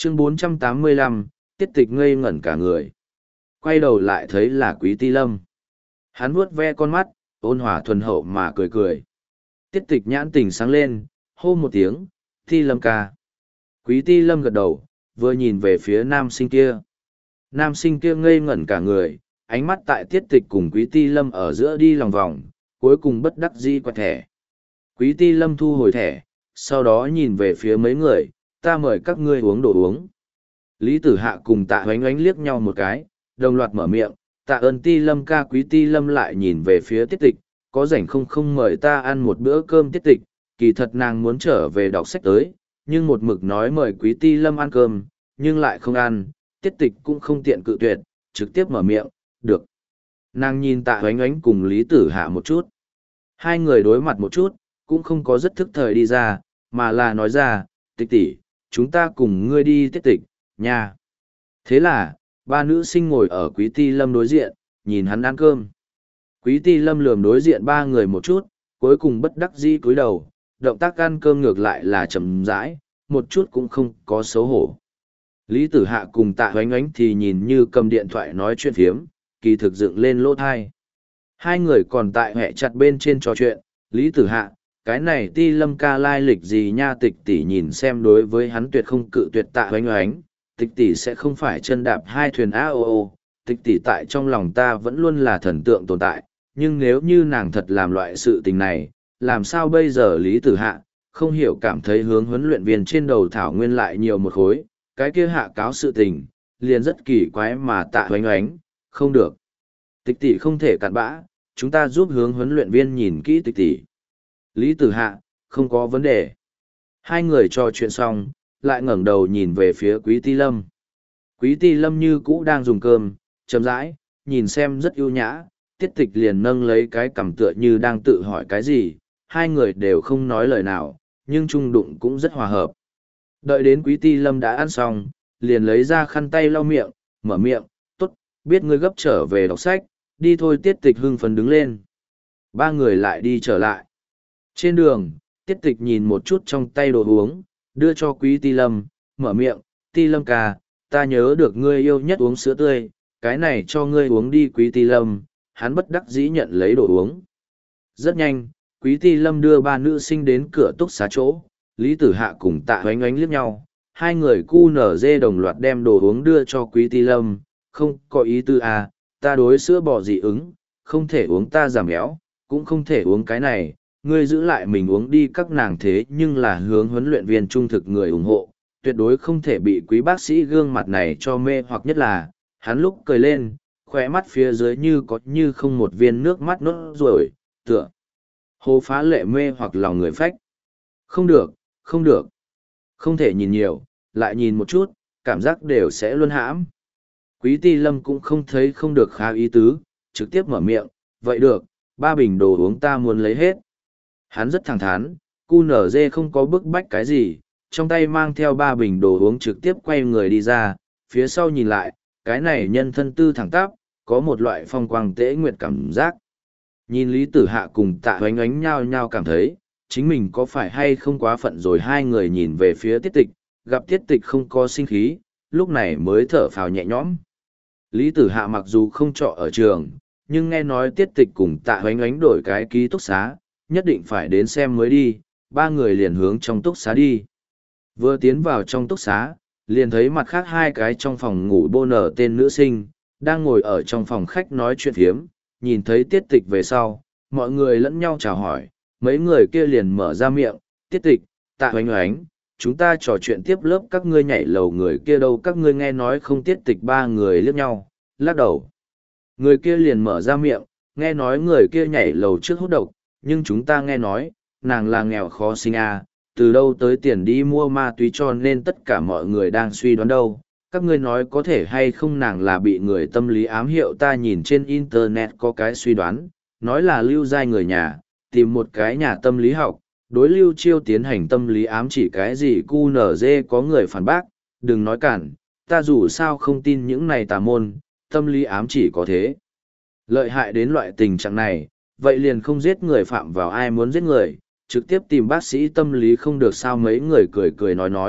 Chương 485, Tiết Tịch ngây ngẩn cả người. Quay đầu lại thấy là Quý Ti Lâm. Hắn vuốt ve con mắt, ôn hòa thuần hậu mà cười cười. Tiết Tịch nhãn tình sáng lên, hô một tiếng, Ti Lâm ca. Quý Ti Lâm gật đầu, vừa nhìn về phía nam sinh kia. Nam sinh kia ngây ngẩn cả người, ánh mắt tại Tiết Tịch cùng Quý Ti Lâm ở giữa đi lòng vòng, cuối cùng bất đắc dĩ quẹt thẻ. Quý Ti Lâm thu hồi thẻ, sau đó nhìn về phía mấy người, ta mời các ngươi uống đồ uống. Lý Tử Hạ cùng Tạ Hoánh Oánh liếc nhau một cái, đồng loạt mở miệng, tạ ơn Ti Lâm ca. Quý Ti Lâm lại nhìn về phía Tiết Tịch, có rảnh không mời ta ăn một bữa cơm. Tiết Tịch, kỳ thật nàng muốn trở về đọc sách tới, nhưng một mực nói mời Quý Ti Lâm ăn cơm, nhưng lại không ăn, Tiết Tịch cũng không tiện cự tuyệt, trực tiếp mở miệng, được. Nàng nhìn Tạ Hoánh Oánh cùng Lý Tử Hạ một chút. Hai người đối mặt một chút, cũng không có rất thức thời đi ra, mà là nói ra, Tịch tỷ, chúng ta cùng ngươi đi. Tiết Tịch, nha. Thế là, ba nữ sinh ngồi ở Quý Ti Lâm đối diện, nhìn hắn ăn cơm. Quý Ti Lâm lườm đối diện ba người một chút, cuối cùng bất đắc dĩ cúi đầu, động tác ăn cơm ngược lại là chậm rãi, một chút cũng không có xấu hổ. Lý Tử Hạ cùng Tạ Hoánh Oánh thì nhìn như cầm điện thoại nói chuyện phiếm, kỳ thực dựng lên lỗ thai. Hai người còn tại hẹ chặt bên trên trò chuyện, Lý Tử Hạ, cái này Ti Lâm ca lai lịch gì nha. Tịch tỷ nhìn xem đối với hắn tuyệt không cự tuyệt Tạ Hoánh Oánh, Tịch tỷ sẽ không phải chân đạp hai thuyền AOO, Tịch tỷ tại trong lòng ta vẫn luôn là thần tượng tồn tại, nhưng nếu như nàng thật làm loại sự tình này, làm sao bây giờ? Lý Tử Hạ, không hiểu cảm thấy hướng huấn luyện viên trên đầu thảo nguyên lại nhiều một khối, cái kia hạ cáo sự tình, liền rất kỳ quái mà Tạ Hoánh Oánh, không được. Tịch tỷ không thể cặn bã, chúng ta giúp hướng huấn luyện viên nhìn kỹ Tịch tỷ. Lý Tử Hạ, không có vấn đề. Hai người trò chuyện xong, lại ngẩng đầu nhìn về phía Quý Ti Lâm. Quý Ti Lâm như cũ đang dùng cơm, chậm rãi, nhìn xem rất ưu nhã, Tiết Tịch liền nâng lấy cái cằm tựa như đang tự hỏi cái gì, hai người đều không nói lời nào, nhưng chung đụng cũng rất hòa hợp. Đợi đến Quý Ti Lâm đã ăn xong, liền lấy ra khăn tay lau miệng, mở miệng, tốt, biết ngươi gấp trở về đọc sách, đi thôi. Tiết Tịch hưng phấn đứng lên. Ba người lại đi trở lại. Trên đường, Tiết Tịch nhìn một chút trong tay đồ uống, đưa cho Quý Ti Lâm, mở miệng, Ti Lâm ca, ta nhớ được ngươi yêu nhất uống sữa tươi, cái này cho ngươi uống đi. Quý Ti Lâm, hắn bất đắc dĩ nhận lấy đồ uống. Rất nhanh, Quý Ti Lâm đưa ba nữ sinh đến cửa túc xá chỗ, Lý Tử Hạ cùng Tạ Hoánh Oánh liếc nhau, hai người QNZ đồng loạt đem đồ uống đưa cho Quý Ti Lâm, không có ý tư à, ta đối sữa bò dị ứng, không thể uống ta giảm béo, cũng không thể uống cái này, ngươi giữ lại mình uống đi. Các nàng thế nhưng là hướng huấn luyện viên trung thực người ủng hộ, tuyệt đối không thể bị Quý bác sĩ gương mặt này cho mê, hoặc nhất là, hắn lúc cười lên, khóe mắt phía dưới như có như không một viên nước mắt nốt ruồi, tựa hồ phá lệ mê hoặc lòng người phách. Không được, không được, không thể nhìn nhiều, lại nhìn một chút, cảm giác đều sẽ luân hãm. Quý Ti Lâm cũng không thấy không được khá ý tứ, trực tiếp mở miệng, vậy được, ba bình đồ uống ta muốn lấy hết. Hắn rất thẳng thắn, QNZ không có bức bách cái gì, trong tay mang theo ba bình đồ uống trực tiếp quay người đi ra, phía sau nhìn lại, cái này nhân thân tư thẳng tắp, có một loại phong quang tễ nguyệt cảm giác. Nhìn Lý Tử Hạ cùng Tạ Hoánh Oánh nhao nhao cảm thấy, chính mình có phải hay không quá phận rồi. Hai người nhìn về phía Tiết Tịch, gặp Tiết Tịch không có sinh khí, lúc này mới thở phào nhẹ nhõm. Lý Tử Hạ mặc dù không trọ ở trường, nhưng nghe nói Tiết Tịch cùng Tạ Hoánh Oánh đổi cái ký túc xá, nhất định phải đến xem mới đi, ba người liền hướng trong túc xá đi. Vừa tiến vào trong túc xá, liền thấy mặt khác hai cái trong phòng ngủ bô nở tên nữ sinh, đang ngồi ở trong phòng khách nói chuyện phiếm, nhìn thấy Tiết Tịch về sau, mọi người lẫn nhau chào hỏi, mấy người kia liền mở ra miệng, Tiết Tịch, Tạ Hoánh Oánh, chúng ta trò chuyện tiếp lớp các ngươi nhảy lầu người kia đâu, các ngươi nghe nói không? Tiết Tịch ba người liếc nhau, lắc đầu. Người kia liền mở ra miệng, nghe nói người kia nhảy lầu trước hút độc, nhưng chúng ta nghe nói, nàng là nghèo khó sinh à, từ đâu tới tiền đi mua ma túy, cho nên tất cả mọi người đang suy đoán đâu. Các ngươi nói có thể hay không nàng là bị người tâm lý ám hiệu? Ta nhìn trên internet có cái suy đoán, nói là Lưu Giai người nhà, tìm một cái nhà tâm lý học, đối Lưu Chiêu tiến hành tâm lý ám chỉ cái gì. QNZ có người phản bác, đừng nói cản, ta dù sao không tin những này tà môn, tâm lý ám chỉ có thế lợi hại đến loại tình trạng này, vậy liền không giết người phạm vào, ai muốn giết người, trực tiếp tìm bác sĩ tâm lý không được sao? Mấy người cười cười nói,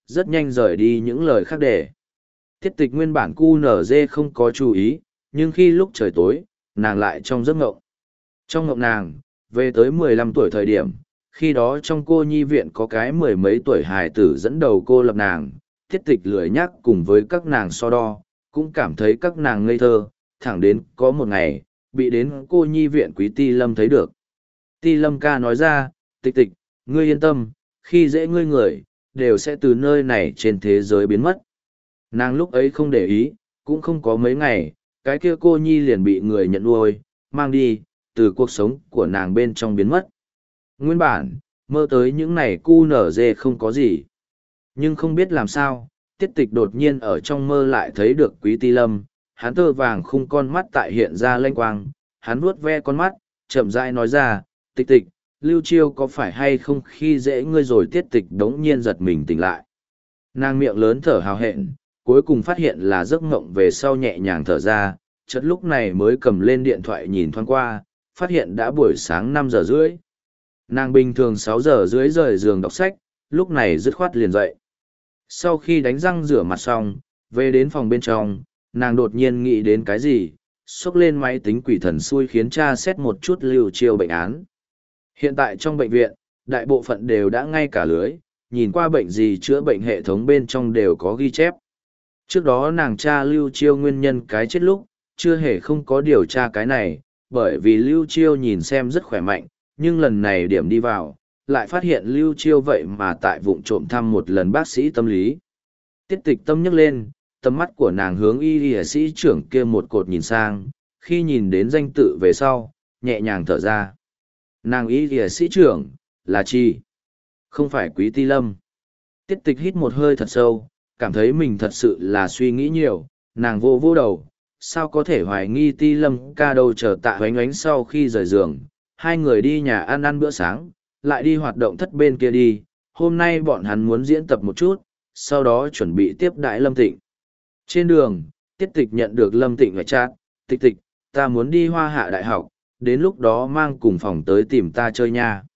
rất nhanh rời đi những lời khác để. Tiết tịch nguyên bản QNZ không có chú ý, nhưng khi lúc trời tối, nàng lại trong giấc ngộng. Trong ngộng nàng, về tới 15 tuổi thời điểm, khi đó trong cô nhi viện có cái mười mấy tuổi hài tử dẫn đầu cô lập nàng, tiết tịch lười nhắc cùng với các nàng so đo, cũng cảm thấy các nàng ngây thơ, thẳng đến có một ngày, bị đến cô nhi viện quý ti lâm thấy được. Ti lâm ca nói ra, tịch tịch, ngươi yên tâm, khi dễ ngươi người, đều sẽ từ nơi này trên thế giới biến mất. Nàng lúc ấy không để ý, cũng không có mấy ngày, cái kia cô nhi liền bị người nhận nuôi, mang đi, từ cuộc sống của nàng bên trong biến mất. Nguyên bản, mơ tới những này cu nở dê không có gì. Nhưng không biết làm sao, tiết tịch đột nhiên ở trong mơ lại thấy được quý ti lâm, hắn tơ vàng khung con mắt tại hiện ra lanh quang, hắn vuốt ve con mắt, chậm rãi nói ra, tịch tịch, Lưu Chiêu có phải hay không khi dễ ngươi rồi tiết tịch đống nhiên giật mình tỉnh lại. Nàng miệng lớn thở hào hẹn, cuối cùng phát hiện là giấc mộng về sau nhẹ nhàng thở ra, chợt lúc này mới cầm lên điện thoại nhìn thoáng qua, phát hiện đã buổi sáng 5 giờ rưỡi. Nàng bình thường 6 giờ rưỡi rời giường đọc sách, lúc này dứt khoát liền dậy. Sau khi đánh răng rửa mặt xong, về đến phòng bên trong, nàng đột nhiên nghĩ đến cái gì, xốc lên máy tính quỷ thần xui khiến tra xét một chút Lưu Chiêu bệnh án. Hiện tại trong bệnh viện, đại bộ phận đều đã ngay cả lưới, nhìn qua bệnh gì chữa bệnh hệ thống bên trong đều có ghi chép. Trước đó nàng tra Lưu Chiêu nguyên nhân cái chết lúc, chưa hề không có điều tra cái này, bởi vì Lưu Chiêu nhìn xem rất khỏe mạnh, nhưng lần này điểm đi vào, lại phát hiện Lưu Chiêu vậy mà tại vụng trộm thăm một lần bác sĩ tâm lý. Tiết tịch tâm nhấc lên, tầm mắt của nàng hướng y sĩ trưởng kia một cột nhìn sang, khi nhìn đến danh tự về sau, nhẹ nhàng thở ra. Nàng y sĩ trưởng, là chi? Không phải Quý Ti Lâm. Tiết tịch hít một hơi thật sâu, cảm thấy mình thật sự là suy nghĩ nhiều, nàng vô vô đầu, sao có thể hoài nghi Ti Lâm ca đâu chờ Tạ Hoánh Oánh sau khi rời giường, hai người đi nhà ăn ăn bữa sáng, lại đi hoạt động thất bên kia đi, hôm nay bọn hắn muốn diễn tập một chút, sau đó chuẩn bị tiếp đãi Lâm Tịnh. Trên đường, Tiết tịch nhận được Lâm Tịnh ngoại chat, tịch tịch, ta muốn đi Hoa Hạ Đại học, đến lúc đó mang cùng phòng tới tìm ta chơi nha.